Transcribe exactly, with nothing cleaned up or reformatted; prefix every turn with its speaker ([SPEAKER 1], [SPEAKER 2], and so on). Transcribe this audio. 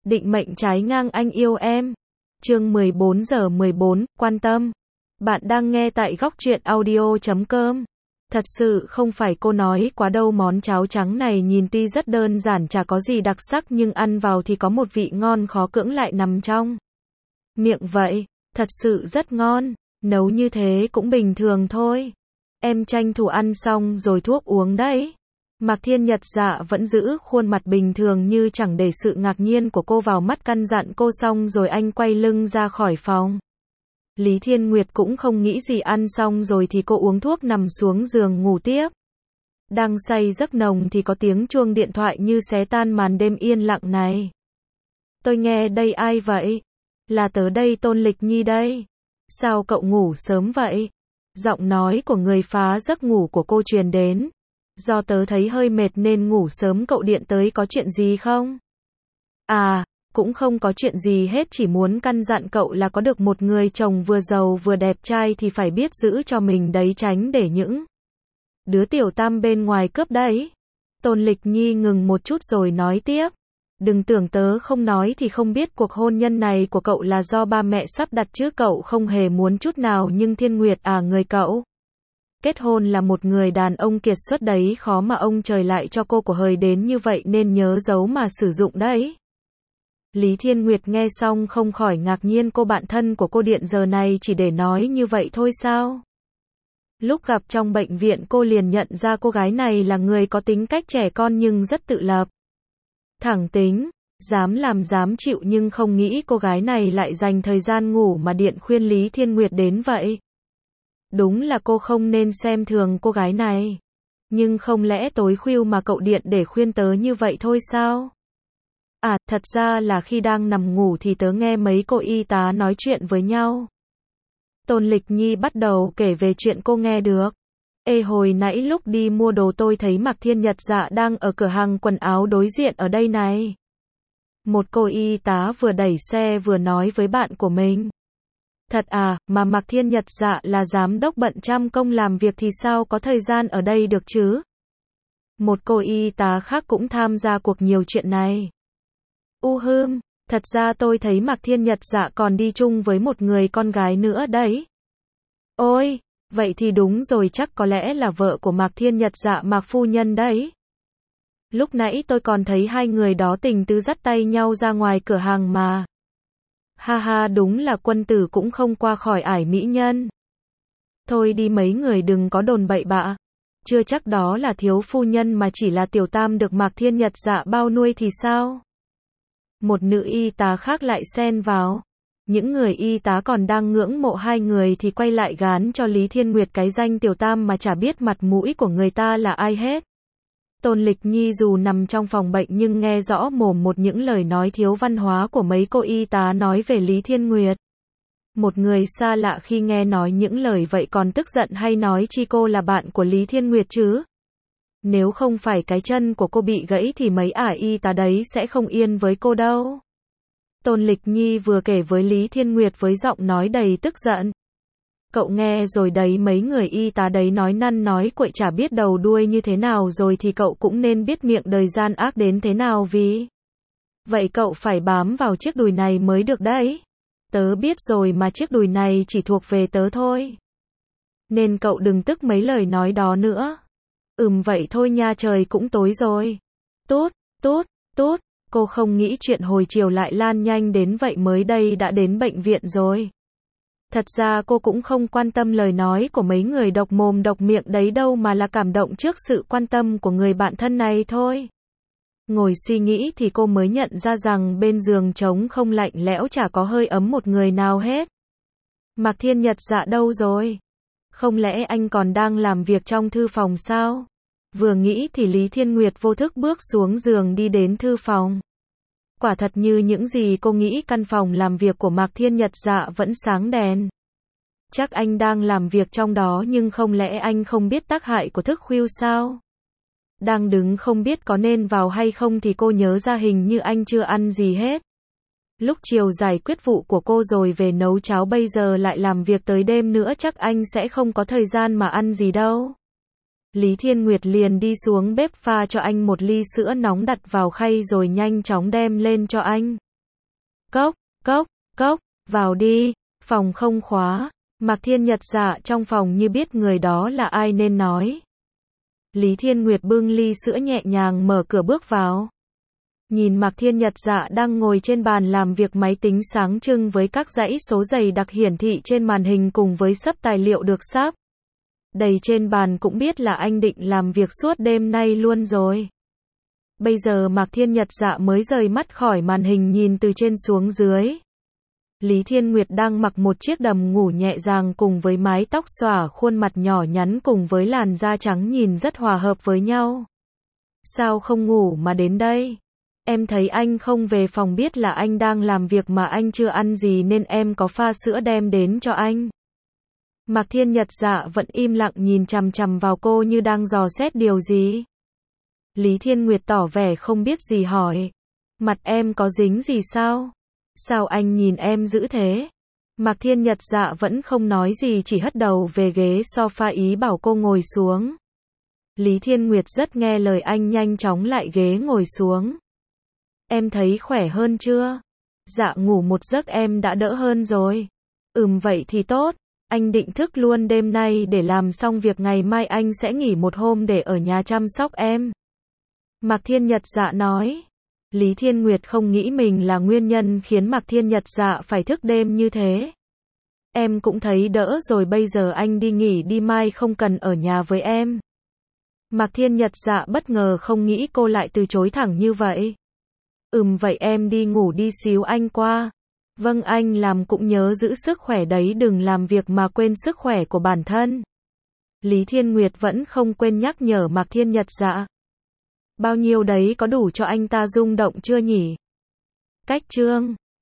[SPEAKER 1] Định mệnh trái ngang anh yêu em. Chương mười bốn giờ mười bốn, quan tâm. Bạn đang nghe tại góc truyện audio chấm com. Thật sự không phải cô nói quá đâu, món cháo trắng này nhìn tuy rất đơn giản, chả có gì đặc sắc, nhưng ăn vào thì có một vị ngon khó cưỡng lại nằm trong miệng vậy. Thật sự rất ngon. Nấu như thế cũng bình thường thôi. Em tranh thủ ăn xong rồi thuốc uống đấy. Mạc Thiên Nhật Dạ vẫn giữ khuôn mặt bình thường như chẳng để sự ngạc nhiên của cô vào mắt, căn dặn cô xong rồi anh quay lưng ra khỏi phòng. Lý Thiên Nguyệt cũng không nghĩ gì, ăn xong rồi thì cô uống thuốc nằm xuống giường ngủ tiếp. Đang say giấc nồng thì có tiếng chuông điện thoại như xé tan màn đêm yên lặng này. Tôi nghe đây, ai vậy? Là tớ đây, Tôn Lịch Nhi đây. Sao cậu ngủ sớm vậy? Giọng nói của người phá giấc ngủ của cô truyền đến. Do tớ thấy hơi mệt nên ngủ sớm, cậu điện tới có chuyện gì không? À, cũng không có chuyện gì hết, chỉ muốn căn dặn cậu là có được một người chồng vừa giàu vừa đẹp trai thì phải biết giữ cho mình đấy, tránh để những đứa tiểu tam bên ngoài cướp đấy. Tôn Lịch Nhi ngừng một chút rồi nói tiếp. Đừng tưởng tớ không nói thì không biết, cuộc hôn nhân này của cậu là do ba mẹ sắp đặt chứ cậu không hề muốn chút nào, nhưng Thiên Nguyệt à, người cậu kết hôn là một người đàn ông kiệt xuất đấy, khó mà ông trời lại cho cô của hời đến như vậy, nên nhớ giấu mà sử dụng đấy. Lý Thiên Nguyệt nghe xong không khỏi ngạc nhiên, cô bạn thân của cô điện giờ này chỉ để nói như vậy thôi sao? Lúc gặp trong bệnh viện cô liền nhận ra cô gái này là người có tính cách trẻ con nhưng rất tự lập. Thẳng tính, dám làm dám chịu, nhưng không nghĩ cô gái này lại dành thời gian ngủ mà điện khuyên Lý Thiên Nguyệt đến vậy. Đúng là cô không nên xem thường cô gái này. Nhưng không lẽ tối khuya mà cậu điện để khuyên tớ như vậy thôi sao? À, thật ra là khi đang nằm ngủ thì tớ nghe mấy cô y tá nói chuyện với nhau. Tôn Lịch Nhi bắt đầu kể về chuyện cô nghe được. Ê, hồi nãy lúc đi mua đồ tôi thấy Mạc Thiên Nhật Dạ đang ở cửa hàng quần áo đối diện ở đây này. Một cô y tá vừa đẩy xe vừa nói với bạn của mình. Thật à, mà Mạc Thiên Nhật Dạ là giám đốc bận trăm công làm việc thì sao có thời gian ở đây được chứ? Một cô y tá khác cũng tham gia cuộc nhiều chuyện này. U hưm, thật ra tôi thấy Mạc Thiên Nhật Dạ còn đi chung với một người con gái nữa đấy. Ôi, vậy thì đúng rồi, chắc có lẽ là vợ của Mạc Thiên Nhật Dạ, Mạc phu nhân đấy. Lúc nãy tôi còn thấy hai người đó tình tứ dắt tay nhau ra ngoài cửa hàng mà. Ha ha, đúng là quân tử cũng không qua khỏi ải mỹ nhân. Thôi đi, mấy người đừng có đồn bậy bạ. Chưa chắc đó là thiếu phu nhân mà chỉ là tiểu tam được Mạc Thiên Nhật Dạ bao nuôi thì sao? Một nữ y tá khác lại xen vào. Những người y tá còn đang ngưỡng mộ hai người thì quay lại gán cho Lý Thiên Nguyệt cái danh tiểu tam mà chả biết mặt mũi của người ta là ai hết. Tôn Lịch Nhi dù nằm trong phòng bệnh nhưng nghe rõ mồm một những lời nói thiếu văn hóa của mấy cô y tá nói về Lý Thiên Nguyệt. Một người xa lạ khi nghe nói những lời vậy còn tức giận hay nói chi cô là bạn của Lý Thiên Nguyệt chứ? Nếu không phải cái chân của cô bị gãy thì mấy ả y tá đấy sẽ không yên với cô đâu. Tôn Lịch Nhi vừa kể với Lý Thiên Nguyệt với giọng nói đầy tức giận. Cậu nghe rồi đấy, mấy người y tá đấy nói năn nói quậy chả biết đầu đuôi như thế nào, rồi thì cậu cũng nên biết miệng đời gian ác đến thế nào, vì vậy cậu phải bám vào chiếc đùi này mới được đấy. Tớ biết rồi mà, chiếc đùi này chỉ thuộc về tớ thôi. Nên cậu đừng tức mấy lời nói đó nữa. Ừm vậy thôi nha, trời cũng tối rồi. Tút, tút, tút. Cô không nghĩ chuyện hồi chiều lại lan nhanh đến vậy, mới đây đã đến bệnh viện rồi. Thật ra cô cũng không quan tâm lời nói của mấy người độc mồm độc miệng đấy đâu, mà là cảm động trước sự quan tâm của người bạn thân này thôi. Ngồi suy nghĩ thì cô mới nhận ra rằng bên giường trống không, lạnh lẽo, chả có hơi ấm một người nào hết. Mạc Thiên Nhật Dạ đâu rồi? Không lẽ anh còn đang làm việc trong thư phòng sao? Vừa nghĩ thì Lý Thiên Nguyệt vô thức bước xuống giường đi đến thư phòng. Quả thật như những gì cô nghĩ, căn phòng làm việc của Mạc Thiên Nhật Dạ vẫn sáng đèn. Chắc anh đang làm việc trong đó, nhưng không lẽ anh không biết tác hại của thức khuya sao? Đang đứng không biết có nên vào hay không thì cô nhớ ra hình như anh chưa ăn gì hết. Lúc chiều giải quyết vụ của cô rồi về nấu cháo, bây giờ lại làm việc tới đêm nữa, chắc anh sẽ không có thời gian mà ăn gì đâu. Lý Thiên Nguyệt liền đi xuống bếp pha cho anh một ly sữa nóng đặt vào khay rồi nhanh chóng đem lên cho anh. Cốc, cốc, cốc, vào đi, phòng không khóa. Mạc Thiên Nhật Dạ trong phòng như biết người đó là ai nên nói. Lý Thiên Nguyệt bưng ly sữa nhẹ nhàng mở cửa bước vào. Nhìn Mạc Thiên Nhật Dạ đang ngồi trên bàn làm việc, máy tính sáng trưng với các dãy số dày đặc hiển thị trên màn hình cùng với sấp tài liệu được sắp đầy trên bàn, cũng biết là anh định làm việc suốt đêm nay luôn rồi. Bây giờ Mạc Thiên Nhật Dạ mới rời mắt khỏi màn hình, nhìn từ trên xuống dưới. Lý Thiên Nguyệt đang mặc một chiếc đầm ngủ nhẹ nhàng cùng với mái tóc xõa, khuôn mặt nhỏ nhắn cùng với làn da trắng nhìn rất hòa hợp với nhau. Sao không ngủ mà đến đây? Em thấy anh không về phòng, biết là anh đang làm việc mà anh chưa ăn gì nên em có pha sữa đem đến cho anh. Mạc Thiên Nhật Dạ vẫn im lặng nhìn chằm chằm vào cô như đang dò xét điều gì. Lý Thiên Nguyệt tỏ vẻ không biết gì hỏi. Mặt em có dính gì sao? Sao anh nhìn em dữ thế? Mạc Thiên Nhật Dạ vẫn không nói gì, chỉ hất đầu về ghế sofa ý bảo cô ngồi xuống. Lý Thiên Nguyệt rất nghe lời anh, nhanh chóng lại ghế ngồi xuống. Em thấy khỏe hơn chưa? Dạ ngủ một giấc em đã đỡ hơn rồi. Ừm vậy thì tốt. Anh định thức luôn đêm nay để làm xong việc, ngày mai anh sẽ nghỉ một hôm để ở nhà chăm sóc em. Mạc Thiên Nhật Dạ nói. Lý Thiên Nguyệt không nghĩ mình là nguyên nhân khiến Mạc Thiên Nhật Dạ phải thức đêm như thế. Em cũng thấy đỡ rồi, bây giờ anh đi nghỉ đi, mai không cần ở nhà với em. Mạc Thiên Nhật Dạ bất ngờ không nghĩ cô lại từ chối thẳng như vậy. Ừm vậy em đi ngủ đi, xíu anh qua. Vâng, anh làm cũng nhớ giữ sức khỏe đấy, đừng làm việc mà quên sức khỏe của bản thân. Lý Thiên Nguyệt vẫn không quên nhắc nhở Mạc Thiên Nhật Dạ. Bao nhiêu đấy có đủ cho anh ta rung động chưa nhỉ? Cách chương